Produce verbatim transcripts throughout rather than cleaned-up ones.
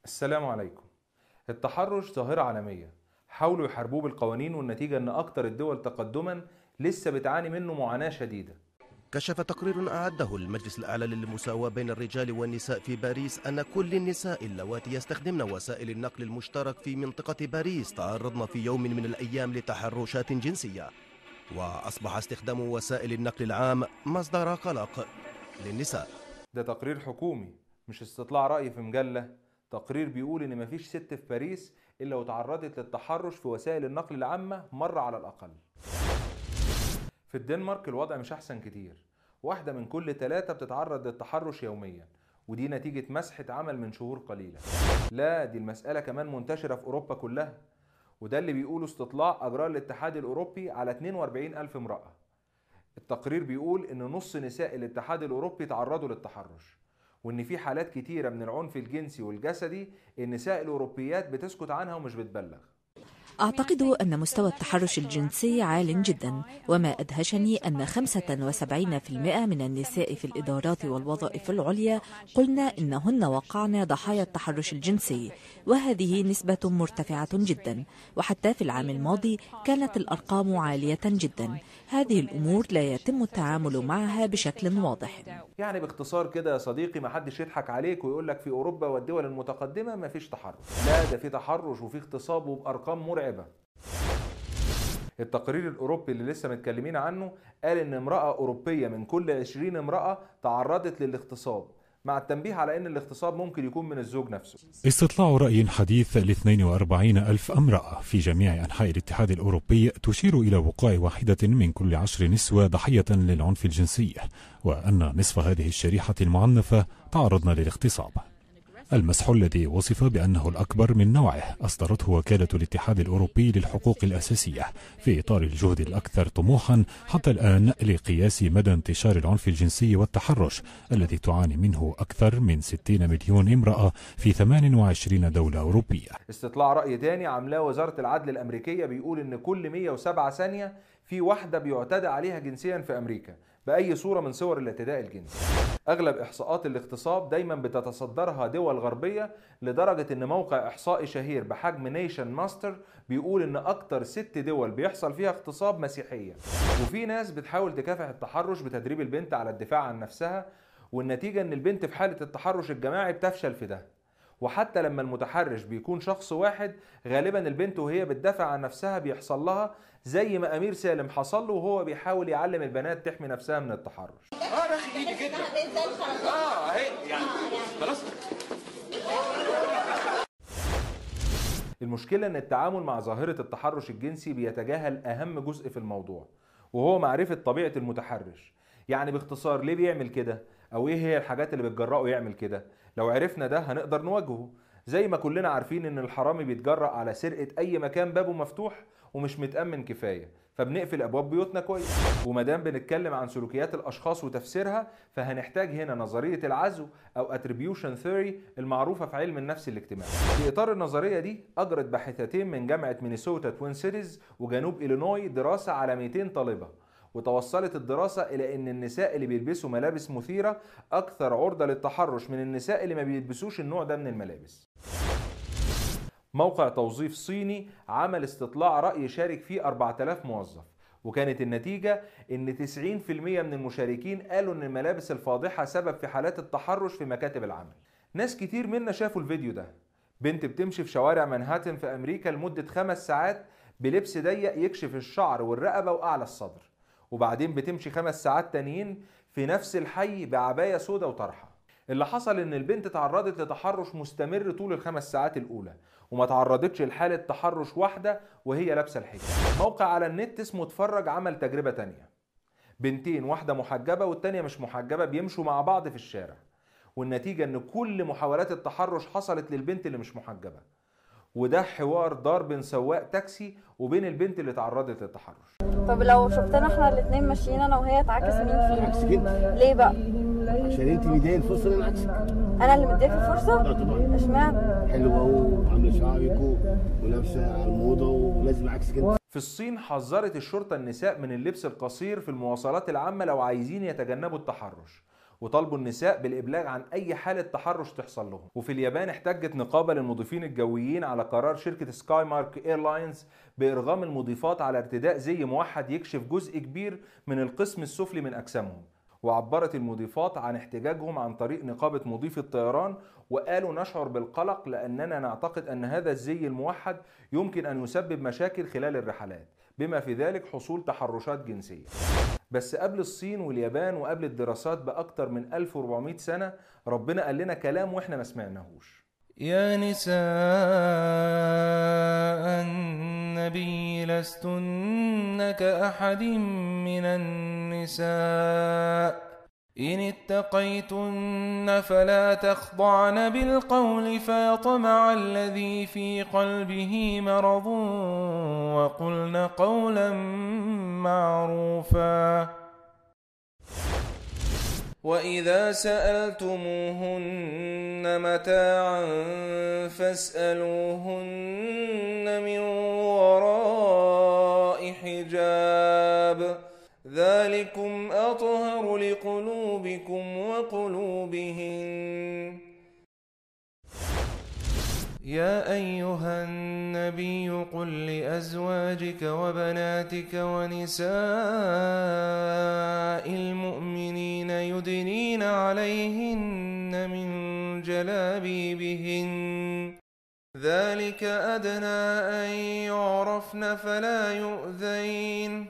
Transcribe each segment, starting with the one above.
السلام عليكم. التحرش ظاهرة عالمية، حاولوا يحاربوه بالقوانين، والنتيجة ان اكتر الدول تقدما لسه بتعاني منه معاناة شديدة. كشف تقرير أعده المجلس الأعلى للمساواة بين الرجال والنساء في باريس أن كل النساء اللواتي يستخدمن وسائل النقل المشترك في منطقة باريس تعرضن في يوم من الأيام لتحرشات جنسية، وأصبح استخدام وسائل النقل العام مصدر قلق للنساء. ده تقرير حكومي مش استطلاع رأي في مجلة. تقرير بيقول ان مفيش ست في باريس الا وتعرضت للتحرش في وسائل النقل العامة مرة على الأقل. في الدنمارك الوضع مش أحسن كتير، واحدة من كل ثلاثة بتتعرض للتحرش يوميا، ودي نتيجة مسحة عمل من شهور قليلة. لا، دي المسألة كمان منتشرة في أوروبا كلها، وده اللي بيقوله استطلاع أجراه الاتحاد الأوروبي على اثنين وأربعين ألف امرأة. التقرير بيقول إن نص نساء الاتحاد الأوروبي تعرضوا للتحرش، وإن في حالات كتيرة من العنف الجنسي والجسدي النساء الأوروبيات بتسكت عنها ومش بتبلغ. أعتقد أن مستوى التحرش الجنسي عال جدا، وما أدهشني أن خمسة وسبعين بالمئة من النساء في الإدارات والوظائف العليا قلنا إنهن وقعن ضحايا التحرش الجنسي، وهذه نسبة مرتفعة جدا، وحتى في العام الماضي كانت الأرقام عالية جدا. هذه الأمور لا يتم التعامل معها بشكل واضح. يعني باختصار كده يا صديقي، ما حدش يضحك عليك ويقول لك في أوروبا والدول المتقدمة ما فيش تحرش. لا، ده في تحرش وفي اغتصاب وبأرقام مرعبة. التقرير الأوروبي اللي لسه متكلمين عنه قال إن امرأة أوروبية من كل عشرين امرأة تعرضت للاغتصاب، مع التنبيه على أن الاغتصاب ممكن يكون من الزوج نفسه. استطلاع رأي حديث ل اثنين وأربعين ألف امرأة في جميع أنحاء الاتحاد الأوروبي تشير إلى وقوع واحدة من كل عشر نسوة ضحية للعنف الجنسي، وأن نصف هذه الشريحة المعنفة تعرضن للاغتصاب. المسح الذي وصف بأنه الأكبر من نوعه أصدرته وكالة الاتحاد الأوروبي للحقوق الأساسية في إطار الجهد الأكثر طموحا حتى الآن لقياس مدى انتشار العنف الجنسي والتحرش الذي تعاني منه أكثر من ستين مليون امرأة في ثمان وعشرين دولة أوروبية. استطلاع رأي تاني عاملاه وزارة العدل الأمريكية بيقول إن كل مئة وسبعة ثانية في واحدة بيعتدى عليها جنسيا في أمريكا بأي صورة من صور الاعتداء الجنسي. أغلب إحصاءات الاغتصاب دايما بتتصدرها دول غربية، لدرجة إن موقع إحصائي شهير بحجم نيشن ماستر بيقول إن أكتر ست دول بيحصل فيها اغتصاب مسيحية. وفي ناس بتحاول تكافح التحرش بتدريب البنت على الدفاع عن نفسها، والنتيجة إن البنت في حالة التحرش الجماعي بتفشل في ده. وحتى لما المتحرش بيكون شخص واحد، غالبا البنت وهي بتدافع عن نفسها بيحصل لها زي ما أمير سالم حصل له وهو بيحاول يعلم البنات تحمي نفسها من التحرش. اه رخي ايدي جدا. اه اهي يعني خلاص. المشكلة ان التعامل مع ظاهرة التحرش الجنسي بيتجاهل اهم جزء في الموضوع، وهو معرفة طبيعة المتحرش. يعني باختصار ليه بيعمل كده، او ايه هي الحاجات اللي بتجرأه يعمل كده. لو عرفنا ده هنقدر نواجهه. زي ما كلنا عارفين ان الحرامي بيتجرأ على سرقة اي مكان بابه مفتوح ومش متأمن كفاية، فبنقفل ابواب بيوتنا كويس. ومادام بنتكلم عن سلوكيات الاشخاص وتفسيرها، فهنحتاج هنا نظرية العزو او attribution theory المعروفة في علم النفس الاجتماعي. في اطار النظرية دي اجرت باحثتين من جامعة مينيسوتا توين سيتيز وجنوب إلينوي دراسة على مئتين طالبة، وتوصلت الدراسة إلى أن النساء اللي بيلبسوا ملابس مثيرة أكثر عرضة للتحرش من النساء اللي ما بيلبسوش النوع ده من الملابس. موقع توظيف صيني عمل استطلاع رأي شارك فيه أربعة آلاف موظف، وكانت النتيجة أن تسعين بالمئة من المشاركين قالوا أن الملابس الفاضحة سبب في حالات التحرش في مكاتب العمل. ناس كتير منا شافوا الفيديو ده. بنت بتمشي في شوارع مانهاتن في أمريكا لمدة خمس ساعات بلبس ضيق يكشف الشعر والرقبة وأعلى الصدر، وبعدين بتمشي خمس ساعات تانيين في نفس الحي بعباية سودا وطرحة. اللي حصل ان البنت تعرضت لتحرش مستمر طول الخمس ساعات الاولى، وما تعرضتش لحالة تحرش واحدة وهي لابسة الحجاب. موقع على النت اسمه اتفرج عمل تجربة تانية. بنتين، واحدة محجبة والتانية مش محجبة، بيمشوا مع بعض في الشارع، والنتيجة ان كل محاولات التحرش حصلت للبنت اللي مش محجبة. وده حوار دار بين سواق تاكسي وبين البنت اللي تعرضت للتحرش. طب لو شفتنا احنا الاثنين ماشيين انا وهي، اتعكس مين فينا؟ عكسك انت. ليه بقى؟ عشان انت مديه الفرصه ان عكسك. انا اللي مديك الفرصه؟ اه طبعا. اشمعنى؟ حلوه وعامله شعرك ولابسه على الموضه ولازم عكسك انت. في الصين حذرت الشرطه النساء من اللبس القصير في المواصلات العامه لو عايزين يتجنبوا التحرش، وطالبوا النساء بالإبلاغ عن أي حالة تحرش تحصل لهم. وفي اليابان احتجت نقابة للمضيفين الجويين على قرار شركة سكاي مارك ايرلاينز بإرغام المضيفات على ارتداء زي موحد يكشف جزء كبير من القسم السفلي من أجسامهم. وعبرت المضيفات عن احتجاجهم عن طريق نقابة مضيفي الطيران، وقالوا نشعر بالقلق لأننا نعتقد أن هذا الزي الموحد يمكن أن يسبب مشاكل خلال الرحلات، بما في ذلك حصول تحرشات جنسية. بس قبل الصين واليابان وقبل الدراسات بأكتر من ألف وأربعمائة سنة ربنا قال لنا كلام وإحنا ما سمعناهوش. يا نساء النبي لستن كأحد من النساء إن اتقيتن فلا تخضعن بالقول فيطمع الذي في قلبه مرض وقلن قولا معروفا. وإذا سألتموهن متاعا فاسألوهن من وراء حجاب ذلكم أطهر لقلوبكم وقلوبهن. يا أيها النبي قل لأزواجك وبناتك ونساء المؤمنين يدنين عليهن من جلابيبهن ذلك أدنى أن يعرفن فلا يؤذين.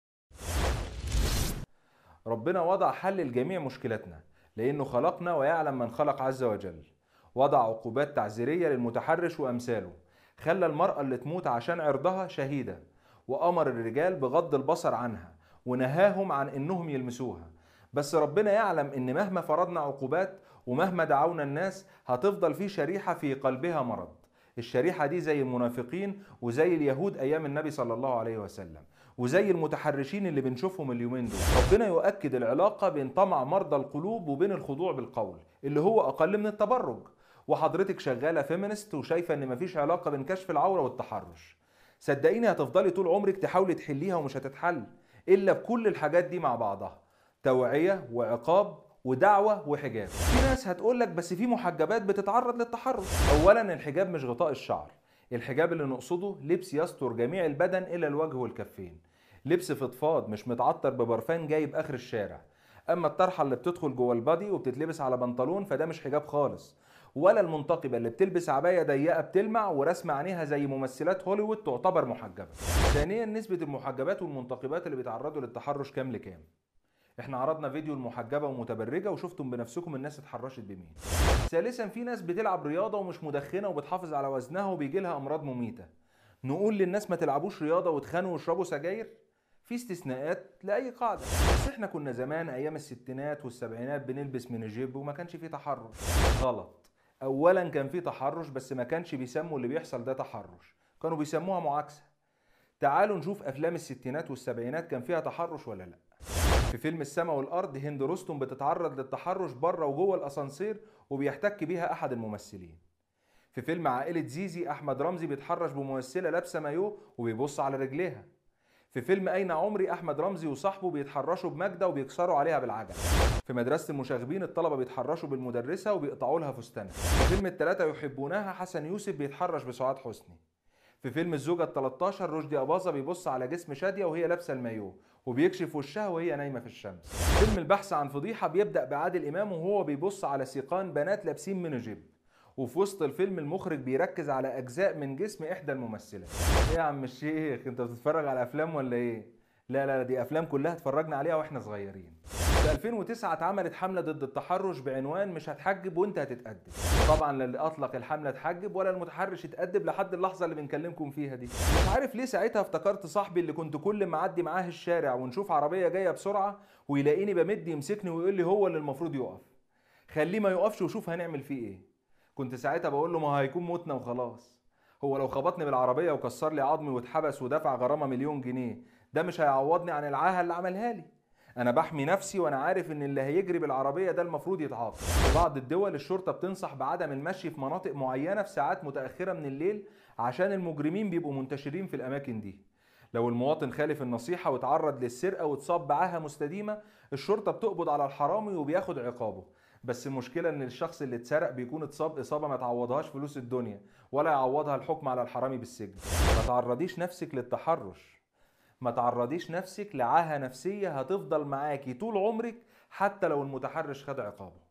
ربنا وضع حل لجميع مشكلتنا لأنه خلقنا ويعلم من خلق عز وجل. وضع عقوبات تعزيرية للمتحرش وأمثاله، خلى المرأة اللي تموت عشان عرضها شهيدة، وأمر الرجال بغض البصر عنها ونهاهم عن إنهم يلمسوها. بس ربنا يعلم إن مهما فرضنا عقوبات ومهما دعونا الناس هتفضل في شريحة في قلبها مرض. الشريحة دي زي المنافقين وزي اليهود أيام النبي صلى الله عليه وسلم وزي المتحرشين اللي بنشوفهم اليومين دول. ربنا يؤكد العلاقة بين طمع مرضى القلوب وبين الخضوع بالقول اللي هو أقل من التبرج. وحضرتك شغالة فيمينست وشايفة ان مفيش علاقة بين كشف العورة والتحرش، صدقيني هتفضلي طول عمرك تحاولي تحليها ومش هتتحل الا بكل الحاجات دي مع بعضها، توعية وعقاب ودعوة وحجاب. في ناس هتقولك بس في محجبات بتتعرض للتحرش. اولا الحجاب مش غطاء الشعر، الحجاب اللي نقصده لبس يستر جميع البدن الا الوجه والكفين، لبس فضفاض مش متعطر ببرفان جايب اخر الشارع. اما الطرحة اللي بتدخل جوه البادي وبتتلبس على بنطلون فده مش حجاب خالص، ولا المنتقبة اللي بتلبس عباية ضيقة بتلمع ورسم عينيها زي ممثلات هوليوود تعتبر محجبة. ثانيا نسبة المحجبات والمنتقبات اللي بيتعرضوا للتحرش كام لكام؟ احنا عرضنا فيديو المحجبة ومتبرجة وشفتم بنفسكم الناس اتحرشت بمين. ثالثا في ناس بتلعب رياضة ومش مدخنة وبتحافظ على وزنها وبيجي لها امراض مميتة. نقول للناس ما تلعبوش رياضة وتخانوا واشربوا سجاير؟ في استثناءات لأي قاعدة. بس احنا كنا زمان ايام الستينات والسبعينات بنلبس من الجيب وما كانش فيه تحرش. غلط. اولا كان في تحرش بس ما كانش بيسموا اللي بيحصل ده تحرش، كانوا بيسموها معاكسة. تعالوا نشوف افلام الستينات والسبعينات كان فيها تحرش ولا لا. في فيلم السما والارض هند رستم بتتعرض للتحرش بره وجوه الاسانسير وبيحتك بيها احد الممثلين. في فيلم عائلة زيزي احمد رمزي بيتحرش بممثلة لابسة مايو وبيبص على رجليها. في فيلم أين عمري أحمد رمزي وصاحبه بيتحرشوا بماجدة وبيكسروا عليها بالعجل. في مدرسة المشاغبين الطلبة بيتحرشوا بالمدرسة وبيقطعوا لها فستانها. في فيلم التلاتة يحبونها حسن يوسف بيتحرش بسعاد حسني. في فيلم الزوجة التلتاشر رشدي أباظة بيبص على جسم شادية وهي لابسة المايو وبيكشف وشها وهي نايمة في الشمس. فيلم البحث عن فضيحة بيبدأ بعادل إمام وهو بيبص على سيقان بنات لابسين مينيجيب، وفي وسط الفيلم المخرج بيركز على اجزاء من جسم احدى الممثلات. ايه يا عم الشيخ انت بتتفرج على افلام ولا ايه؟ لا لا دي افلام كلها اتفرجنا عليها واحنا صغيرين. في ألفين وتسعة اتعملت حمله ضد التحرش بعنوان مش هتحجب وانت هتتأدب. طبعا لا اللي اطلق الحمله اتحجب ولا المتحرش اتأدب لحد اللحظه اللي بنكلمكم فيها دي. مش عارف ليه ساعتها افتكرت صاحبي اللي كنت كل ما اعدي معاه الشارع ونشوف عربيه جايه بسرعه ويلاقيني بمد يمسكني ويقول لي هو اللي المفروض يقف، خليه ما يقفش وشوف هنعمل فيه ايه. كنت ساعتها بقول له ما هيكون موتنا وخلاص، هو لو خبطني بالعربيه وكسر لي عظمي واتحبس ودفع غرامه مليون جنيه ده مش هيعوضني عن العاهه اللي عملها لي. انا بحمي نفسي وانا عارف ان اللي هيجري بالعربيه ده المفروض يتعاقب. في بعض الدول الشرطه بتنصح بعدم المشي في مناطق معينه في ساعات متاخره من الليل عشان المجرمين بيبقوا منتشرين في الاماكن دي. لو المواطن خالف النصيحة واتعرض للسرقة واتصاب بعاهة مستديمة، الشرطة بتقبض على الحرامي وبياخد عقابه. بس المشكلة ان الشخص اللي اتسرق بيكون اتصاب اصابة ما تعوضهاش فلوس الدنيا، ولا يعوضها الحكم على الحرامي بالسجن. ما تعرضيش نفسك للتحرش، ما تعرضيش نفسك لعاهة نفسية هتفضل معاكي طول عمرك حتى لو المتحرش خد عقابه.